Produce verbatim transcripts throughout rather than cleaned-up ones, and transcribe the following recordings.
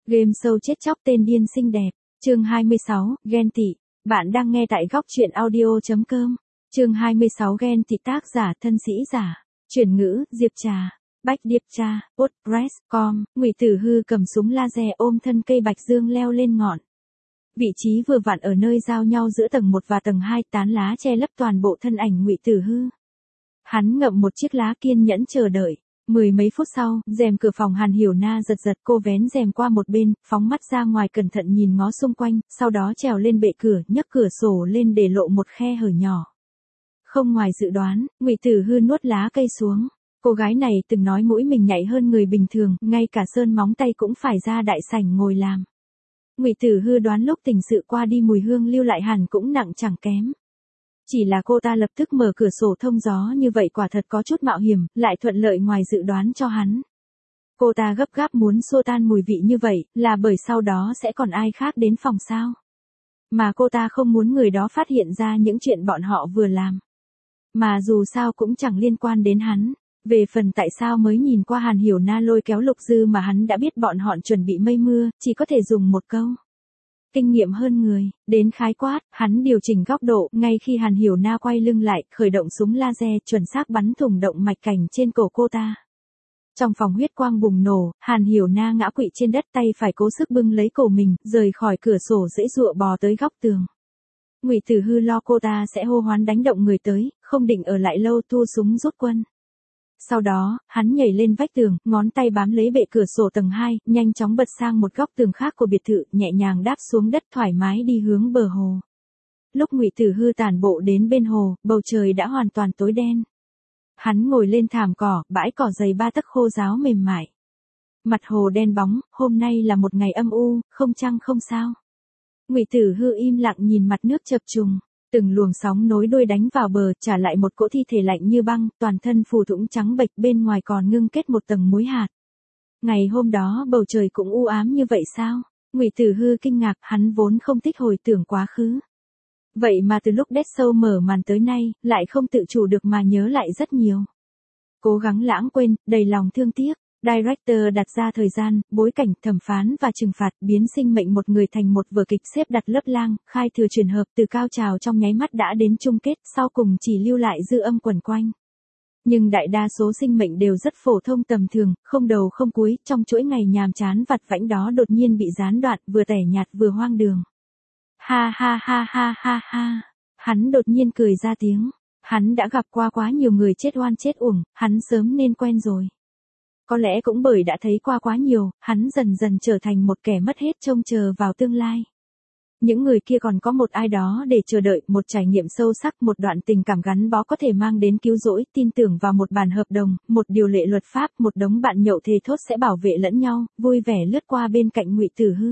Game show chết chóc tên điên xinh đẹp. Chương hai mươi sáu, ghen tị. Bạn đang nghe tại góc truyện audio.com. Chương hai mươi sáu ghen tị, tác giả thân sĩ giả. Chuyển ngữ, Diệp Trà. Bách Điệp Tra, WordPress chấm com. Ngụy Tử Hư cầm súng laser ôm thân cây bạch dương leo lên ngọn. Vị trí vừa vặn ở nơi giao nhau giữa tầng một và tầng hai, tán lá che lấp toàn bộ thân ảnh Ngụy Tử Hư. Hắn ngậm một chiếc lá kiên nhẫn chờ đợi. Mười mấy phút sau, rèm cửa phòng Hàn Hiểu Na giật giật, cô vén rèm qua một bên, phóng mắt ra ngoài cẩn thận nhìn ngó xung quanh, sau đó trèo lên bệ cửa, nhấc cửa sổ lên để lộ một khe hở nhỏ. Không ngoài dự đoán, Ngụy Tử Hư nuốt lá cây xuống. Cô gái này từng nói mũi mình nhạy hơn người bình thường, ngay cả sơn móng tay cũng phải ra đại sảnh ngồi làm. Ngụy Tử Hư đoán lúc tình sự qua đi mùi hương lưu lại hẳn cũng nặng chẳng kém. Chỉ là cô ta lập tức mở cửa sổ thông gió như vậy quả thật có chút mạo hiểm, lại thuận lợi ngoài dự đoán cho hắn. Cô ta gấp gáp muốn xua tan mùi vị như vậy, là bởi sau đó sẽ còn ai khác đến phòng sao. Mà cô ta không muốn người đó phát hiện ra những chuyện bọn họ vừa làm. Mà dù sao cũng chẳng liên quan đến hắn. Về phần tại sao mới nhìn qua Hàn Hiểu Na lôi kéo Lục Dư mà hắn đã biết bọn họ chuẩn bị mây mưa, chỉ có thể dùng một câu. Kinh nghiệm hơn người, đến khái quát, hắn điều chỉnh góc độ, ngay khi Hàn Hiểu Na quay lưng lại, khởi động súng laser, chuẩn xác bắn thủng động mạch cảnh trên cổ cô ta. Trong phòng huyết quang bùng nổ, Hàn Hiểu Na ngã quỵ trên đất, tay phải cố sức bưng lấy cổ mình, rời khỏi cửa sổ dễ dụa bò tới góc tường. Ngụy Tử Hư lo cô ta sẽ hô hoán đánh động người tới, không định ở lại lâu, thu súng rút quân. Sau đó, hắn nhảy lên vách tường, ngón tay bám lấy bệ cửa sổ tầng hai, nhanh chóng bật sang một góc tường khác của biệt thự, nhẹ nhàng đáp xuống đất thoải mái đi hướng bờ hồ. Lúc Ngụy Tử Hư tản bộ đến bên hồ, bầu trời đã hoàn toàn tối đen. Hắn ngồi lên thảm cỏ, bãi cỏ dày ba tấc khô ráo mềm mại. Mặt hồ đen bóng, hôm nay là một ngày âm u, không trăng không sao. Ngụy Tử Hư im lặng nhìn mặt nước chập trùng. Từng luồng sóng nối đuôi đánh vào bờ, trả lại một cỗ thi thể lạnh như băng, toàn thân phù thủng trắng bệch, bên ngoài còn ngưng kết một tầng muối hạt. Ngày hôm đó bầu trời cũng u ám như vậy sao? Ngụy Tử Hư kinh ngạc, hắn vốn không thích hồi tưởng quá khứ. Vậy mà từ lúc Dead Show mở màn tới nay, lại không tự chủ được mà nhớ lại rất nhiều. Cố gắng lãng quên, đầy lòng thương tiếc. Director đặt ra thời gian, bối cảnh, thẩm phán và trừng phạt, biến sinh mệnh một người thành một vở kịch xếp đặt lớp lang, khai thừa chuyển hợp, từ cao trào trong nháy mắt đã đến chung kết, sau cùng chỉ lưu lại dư âm quẩn quanh. Nhưng đại đa số sinh mệnh đều rất phổ thông tầm thường, không đầu không cuối, trong chuỗi ngày nhàm chán vặt vãnh đó đột nhiên bị gián đoạn, vừa tẻ nhạt vừa hoang đường. Ha ha ha ha ha ha. Hắn đột nhiên cười ra tiếng. Hắn đã gặp qua quá nhiều người chết oan chết uổng, hắn sớm nên quen rồi. Có lẽ cũng bởi đã thấy qua quá nhiều, hắn dần dần trở thành một kẻ mất hết trông chờ vào tương lai. Những người kia còn có một ai đó để chờ đợi, một trải nghiệm sâu sắc, một đoạn tình cảm gắn bó có thể mang đến cứu rỗi, tin tưởng vào một bản hợp đồng, một điều lệ luật pháp, một đống bạn nhậu thề thốt sẽ bảo vệ lẫn nhau, vui vẻ lướt qua bên cạnh Ngụy Tử Hư.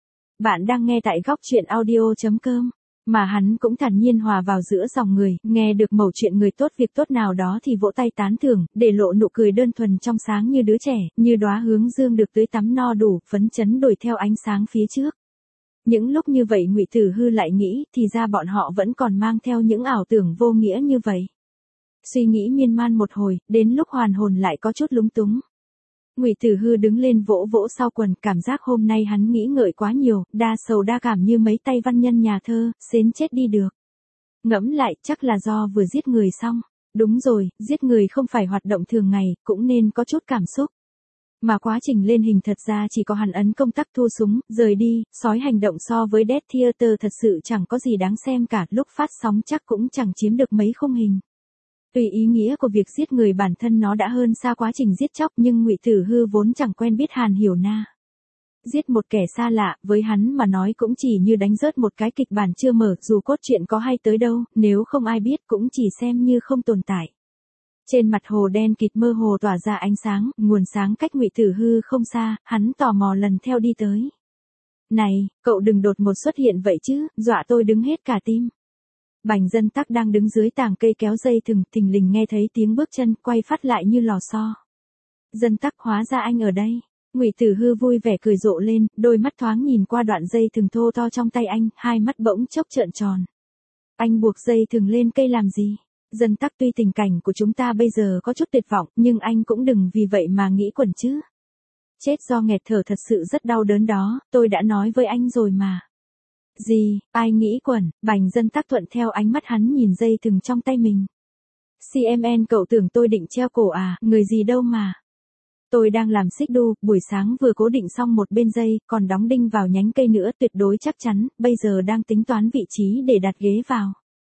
Bạn đang nghe tại góc truyện audio.com. Mà hắn cũng thản nhiên hòa vào giữa dòng người, nghe được mẩu chuyện người tốt việc tốt nào đó thì vỗ tay tán thưởng, để lộ nụ cười đơn thuần trong sáng như đứa trẻ, như đóa hướng dương được tưới tắm no đủ, phấn chấn đuổi theo ánh sáng phía trước. Những lúc như vậy Ngụy Tử Hư lại nghĩ, thì ra bọn họ vẫn còn mang theo những ảo tưởng vô nghĩa như vậy. Suy nghĩ miên man một hồi, đến lúc hoàn hồn lại có chút lúng túng. Ngụy Tử Hư đứng lên vỗ vỗ sau quần, cảm giác hôm nay hắn nghĩ ngợi quá nhiều, đa sầu đa cảm như mấy tay văn nhân nhà thơ, xến chết đi được. Ngẫm lại, chắc là do vừa giết người xong. Đúng rồi, giết người không phải hoạt động thường ngày, cũng nên có chút cảm xúc. Mà quá trình lên hình thật ra chỉ có hắn ấn công tắc thu súng, rời đi, sói hành động so với Death Theater thật sự chẳng có gì đáng xem cả, lúc phát sóng chắc cũng chẳng chiếm được mấy khung hình. Tùy ý nghĩa của việc giết người bản thân nó đã hơn xa quá trình giết chóc, nhưng Ngụy Tử Hư vốn chẳng quen biết Hàn Hiểu Na. Giết một kẻ xa lạ, với hắn mà nói cũng chỉ như đánh rớt một cái kịch bản chưa mở, dù cốt truyện có hay tới đâu, nếu không ai biết cũng chỉ xem như không tồn tại. Trên mặt hồ đen kịt mơ hồ tỏa ra ánh sáng, nguồn sáng cách Ngụy Tử Hư không xa, hắn tò mò lần theo đi tới. Này, cậu đừng đột ngột xuất hiện vậy chứ, dọa tôi đứng hết cả tim. Bành Dân Tắc đang đứng dưới tàng cây kéo dây thừng, thình lình nghe thấy tiếng bước chân, quay phát lại như lò xo. Dân Tắc, hóa ra anh ở đây. Ngụy Tử Hư vui vẻ cười rộ lên, đôi mắt thoáng nhìn qua đoạn dây thừng thô to trong tay anh, hai mắt bỗng chốc trợn tròn. Anh buộc dây thừng lên cây làm gì? Dân Tắc, tuy tình cảnh của chúng ta bây giờ có chút tuyệt vọng, nhưng anh cũng đừng vì vậy mà nghĩ quẩn chứ. Chết do nghẹt thở thật sự rất đau đớn đó, tôi đã nói với anh rồi mà. Gì, ai nghĩ quẩn, Bành Dân Tắc thuận theo ánh mắt hắn nhìn dây thừng trong tay mình. xê em en cậu tưởng tôi định treo cổ à, người gì đâu mà. Tôi đang làm xích đu, buổi sáng vừa cố định xong một bên dây, còn đóng đinh vào nhánh cây nữa tuyệt đối chắc chắn, bây giờ đang tính toán vị trí để đặt ghế vào.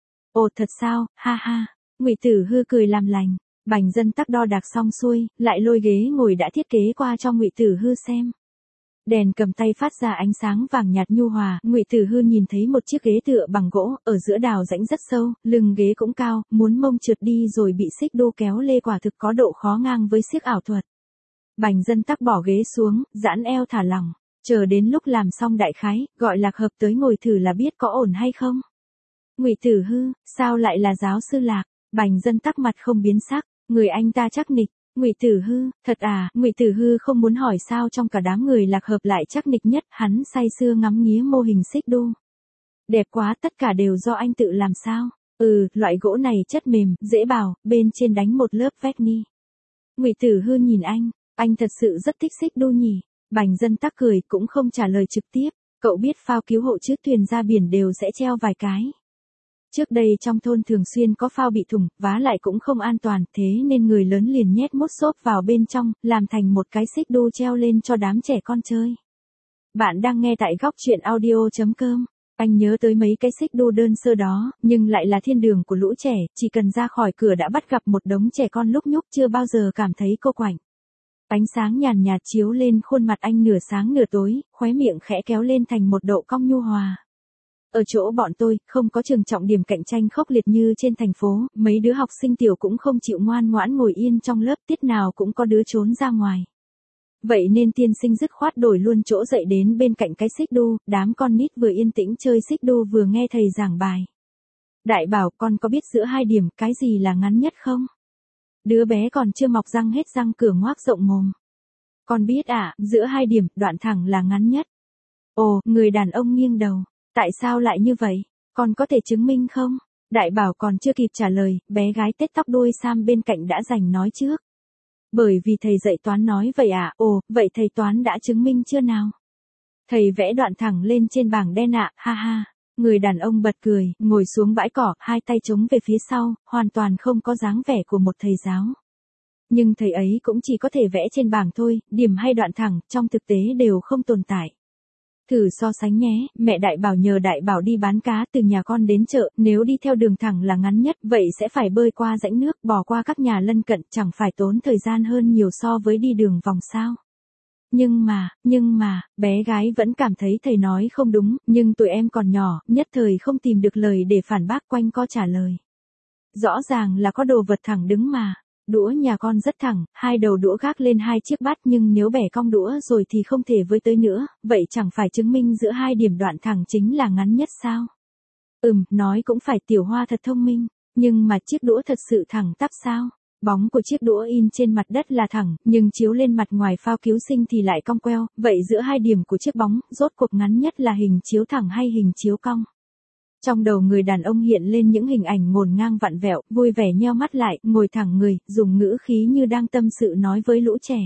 Ồ thật sao, ha ha, Ngụy Tử Hư cười làm lành. Bành Dân Tắc đo đạc xong xuôi, lại lôi ghế ngồi đã thiết kế qua cho Ngụy Tử Hư xem. Đèn cầm tay phát ra ánh sáng vàng nhạt nhu hòa, Ngụy Tử Hư nhìn thấy một chiếc ghế tựa bằng gỗ, ở giữa đào rãnh rất sâu, lưng ghế cũng cao, muốn mông trượt đi rồi bị xích đu kéo lê quả thực có độ khó ngang với xiếc ảo thuật. Bành Dân Tắc bỏ ghế xuống, giãn eo thả lỏng, chờ đến lúc làm xong đại khái, gọi Lạc Hợp tới ngồi thử là biết có ổn hay không. Ngụy Tử Hư, sao lại là giáo sư Lạc? Bành Dân Tắc mặt không biến sắc, người anh ta chắc nịch. Ngụy Tử Hư, thật à? Ngụy Tử Hư không muốn hỏi sao trong cả đám người Lạc Hợp lại chắc nịch nhất, hắn say sưa ngắm nghía mô hình xích đu. Đẹp quá, tất cả đều do anh tự làm sao? Ừ, loại gỗ này chất mềm, dễ bào, bên trên đánh một lớp vét-ni. Ngụy Tử Hư nhìn anh, anh thật sự rất thích xích đu nhỉ? Bành Dân Tắc cười, cũng không trả lời trực tiếp, cậu biết phao cứu hộ trước thuyền ra biển đều sẽ treo vài cái. Trước đây trong thôn thường xuyên có phao bị thủng, vá lại cũng không an toàn, thế nên người lớn liền nhét mút xốp vào bên trong, làm thành một cái xích đu treo lên cho đám trẻ con chơi. Bạn đang nghe tại góc truyện audio chấm com. Anh nhớ tới mấy cái xích đu đơn sơ đó, nhưng lại là thiên đường của lũ trẻ, chỉ cần ra khỏi cửa đã bắt gặp một đống trẻ con lúc nhúc chưa bao giờ cảm thấy cô quạnh. Ánh sáng nhàn nhạt chiếu lên khuôn mặt anh nửa sáng nửa tối, khóe miệng khẽ kéo lên thành một độ cong nhu hòa. Ở chỗ bọn tôi, không có trường trọng điểm cạnh tranh khốc liệt như trên thành phố, mấy đứa học sinh tiểu cũng không chịu ngoan ngoãn ngồi yên trong lớp, tiết nào cũng có đứa trốn ra ngoài. Vậy nên tiên sinh dứt khoát đổi luôn chỗ dậy đến bên cạnh cái xích đu, đám con nít vừa yên tĩnh chơi xích đu vừa nghe thầy giảng bài. Đại bảo, con có biết giữa hai điểm cái gì là ngắn nhất không? Đứa bé còn chưa mọc răng hết răng cửa ngoác rộng mồm. Con biết à, giữa hai điểm, đoạn thẳng là ngắn nhất. Ồ, người đàn ông nghiêng đầu. Tại sao lại như vậy? Con có thể chứng minh không? Đại bảo còn chưa kịp trả lời, bé gái tết tóc đuôi sam bên cạnh đã giành nói trước. Bởi vì thầy dạy toán nói vậy à? Ồ, vậy thầy toán đã chứng minh chưa nào? Thầy vẽ đoạn thẳng lên trên bảng đen ạ, ha ha. Người đàn ông bật cười, ngồi xuống bãi cỏ, hai tay chống về phía sau, hoàn toàn không có dáng vẻ của một thầy giáo. Nhưng thầy ấy cũng chỉ có thể vẽ trên bảng thôi, điểm hay đoạn thẳng, trong thực tế đều không tồn tại. Thử so sánh nhé, mẹ Đại Bảo nhờ Đại Bảo đi bán cá từ nhà con đến chợ, nếu đi theo đường thẳng là ngắn nhất, vậy sẽ phải bơi qua rãnh nước, bò qua các nhà lân cận, chẳng phải tốn thời gian hơn nhiều so với đi đường vòng sao. Nhưng mà, nhưng mà, bé gái vẫn cảm thấy thầy nói không đúng, nhưng tụi em còn nhỏ, nhất thời không tìm được lời để phản bác, quanh co trả lời. Rõ ràng là có đồ vật thẳng đứng mà. Đũa nhà con rất thẳng, hai đầu đũa gác lên hai chiếc bát, nhưng nếu bẻ cong đũa rồi thì không thể với tới nữa, vậy chẳng phải chứng minh giữa hai điểm đoạn thẳng chính là ngắn nhất sao? Ừm, nói cũng phải, Tiểu Hoa thật thông minh, nhưng mà chiếc đũa thật sự thẳng tắp sao? Bóng của chiếc đũa in trên mặt đất là thẳng, nhưng chiếu lên mặt ngoài phao cứu sinh thì lại cong queo, vậy giữa hai điểm của chiếc bóng, rốt cuộc ngắn nhất là hình chiếu thẳng hay hình chiếu cong? Trong đầu người đàn ông hiện lên những hình ảnh ngổn ngang vặn vẹo, vui vẻ nheo mắt lại, ngồi thẳng người, dùng ngữ khí như đang tâm sự nói với lũ trẻ.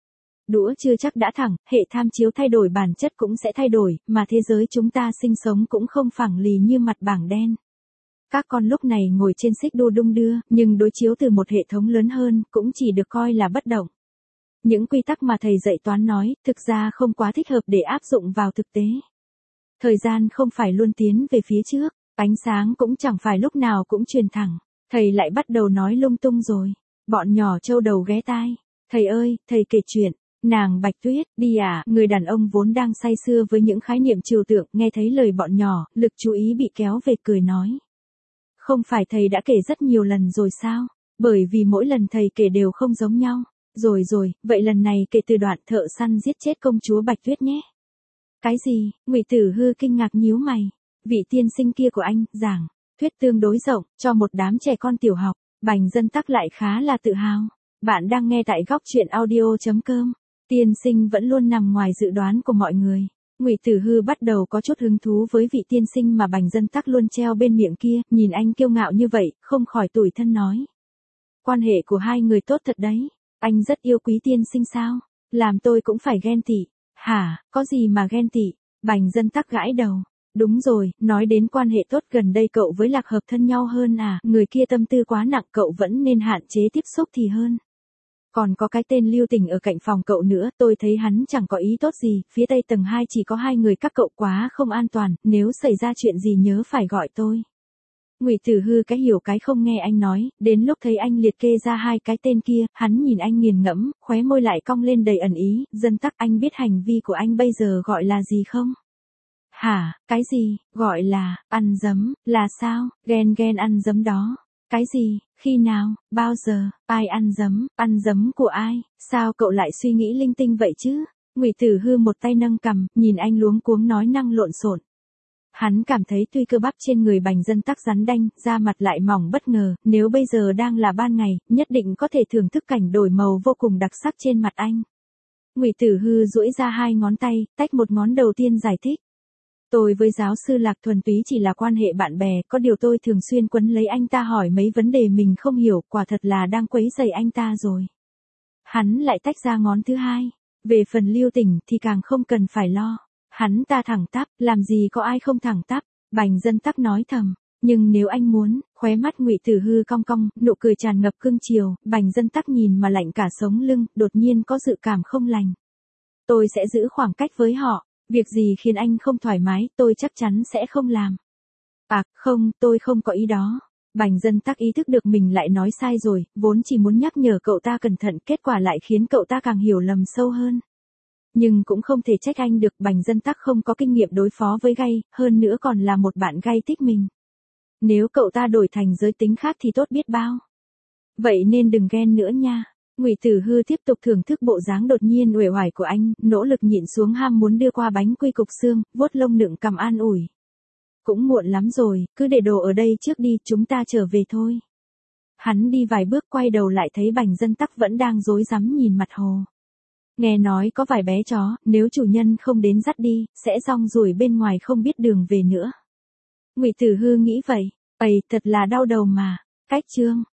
Đũa chưa chắc đã thẳng, hệ tham chiếu thay đổi bản chất cũng sẽ thay đổi, mà thế giới chúng ta sinh sống cũng không phẳng lì như mặt bảng đen. Các con lúc này ngồi trên xích đu đung đưa, nhưng đối chiếu từ một hệ thống lớn hơn, cũng chỉ được coi là bất động. Những quy tắc mà thầy dạy toán nói, thực ra không quá thích hợp để áp dụng vào thực tế. Thời gian không phải luôn tiến về phía trước, ánh sáng cũng chẳng phải lúc nào cũng truyền thẳng. Thầy lại bắt đầu nói lung tung rồi. Bọn nhỏ trâu đầu ghé tai. Thầy ơi, thầy kể chuyện. Nàng Bạch Tuyết, đi à, người đàn ông vốn đang say sưa với những khái niệm trừu tượng, nghe thấy lời bọn nhỏ, lực chú ý bị kéo về cười nói. Không phải thầy đã kể rất nhiều lần rồi sao? Bởi vì mỗi lần thầy kể đều không giống nhau. Rồi rồi, vậy lần này kể từ đoạn thợ săn giết chết công chúa Bạch Tuyết nhé. Cái gì? Ngụy Tử Hư kinh ngạc nhíu mày. Vị tiên sinh kia của anh, giảng, thuyết tương đối rộng, cho một đám trẻ con tiểu học, Bành Dân Tắc lại khá là tự hào. Bạn đang nghe tại góc truyện audio chấm com. Tiên sinh vẫn luôn nằm ngoài dự đoán của mọi người. Ngụy Tử Hư bắt đầu có chút hứng thú với vị tiên sinh mà Bành Dân Tắc luôn treo bên miệng kia, nhìn anh kiêu ngạo như vậy, không khỏi tủi thân nói. Quan hệ của hai người tốt thật đấy, anh rất yêu quý tiên sinh sao? Làm tôi cũng phải ghen tị. Hả, có gì mà ghen tị? Bành Dân Tắc gãi đầu. Đúng rồi, nói đến quan hệ tốt gần đây cậu với Lạc Hợp thân nhau hơn à, người kia tâm tư quá nặng cậu vẫn nên hạn chế tiếp xúc thì hơn. Còn có cái tên Lưu Tình ở cạnh phòng cậu nữa, tôi thấy hắn chẳng có ý tốt gì, phía tây tầng hai chỉ có hai người các cậu quá không an toàn, nếu xảy ra chuyện gì nhớ phải gọi tôi. Ngụy Tử Hư cái hiểu cái không nghe anh nói, đến lúc thấy anh liệt kê ra hai cái tên kia, hắn nhìn anh nghiền ngẫm, khóe môi lại cong lên đầy ẩn ý, Dân Tắc anh biết hành vi của anh bây giờ gọi là gì không? Hả, cái gì, gọi là, ăn dấm, là sao, ghen ghen ăn dấm đó. Cái gì, khi nào, bao giờ, ai ăn dấm, ăn dấm của ai, sao cậu lại suy nghĩ linh tinh vậy chứ? Ngụy Tử Hư một tay nâng cằm, nhìn anh luống cuống nói năng lộn xộn. Hắn cảm thấy tuy cơ bắp trên người Bành Dân Tắc rắn đanh, da mặt lại mỏng bất ngờ, nếu bây giờ đang là ban ngày, nhất định có thể thưởng thức cảnh đổi màu vô cùng đặc sắc trên mặt anh. Ngụy Tử Hư duỗi ra hai ngón tay, tách một ngón đầu tiên giải thích. Tôi với giáo sư Lạc thuần túy chỉ là quan hệ bạn bè, có điều tôi thường xuyên quấn lấy anh ta hỏi mấy vấn đề mình không hiểu, quả thật là đang quấy rầy anh ta rồi. Hắn lại tách ra ngón thứ hai. Về phần Lưu Tình thì càng không cần phải lo. Hắn ta thẳng tắp, làm gì có ai không thẳng tắp, Bành Dân Tắc nói thầm. Nhưng nếu anh muốn, khóe mắt Ngụy Tử Hư cong cong, nụ cười tràn ngập cương chiều, Bành Dân Tắc nhìn mà lạnh cả sống lưng, đột nhiên có dự cảm không lành. Tôi sẽ giữ khoảng cách với họ, việc gì khiến anh không thoải mái, tôi chắc chắn sẽ không làm. À, không, tôi không có ý đó. Bành Dân Tắc ý thức được mình lại nói sai rồi, vốn chỉ muốn nhắc nhở cậu ta cẩn thận, kết quả lại khiến cậu ta càng hiểu lầm sâu hơn. Nhưng cũng không thể trách anh được, Bành Dân Tắc không có kinh nghiệm đối phó với gay, hơn nữa còn là một bạn gay thích mình. Nếu cậu ta đổi thành giới tính khác thì tốt biết bao. Vậy nên đừng ghen nữa nha. Ngụy Tử Hư tiếp tục thưởng thức bộ dáng đột nhiên uể oải của anh, nỗ lực nhịn xuống ham muốn đưa qua bánh quy cục xương, vuốt lông nựng cằm an ủi. Cũng muộn lắm rồi, cứ để đồ ở đây trước đi, chúng ta trở về thôi. Hắn đi vài bước quay đầu lại thấy Bành Dân Tắc vẫn đang rối rắm nhìn mặt hồ. Nghe nói có vài bé chó, nếu chủ nhân không đến dắt đi, sẽ rong ruổi bên ngoài không biết đường về nữa. Ngụy Tử Hư nghĩ vậy, ầy, thật là đau đầu mà. Cách chương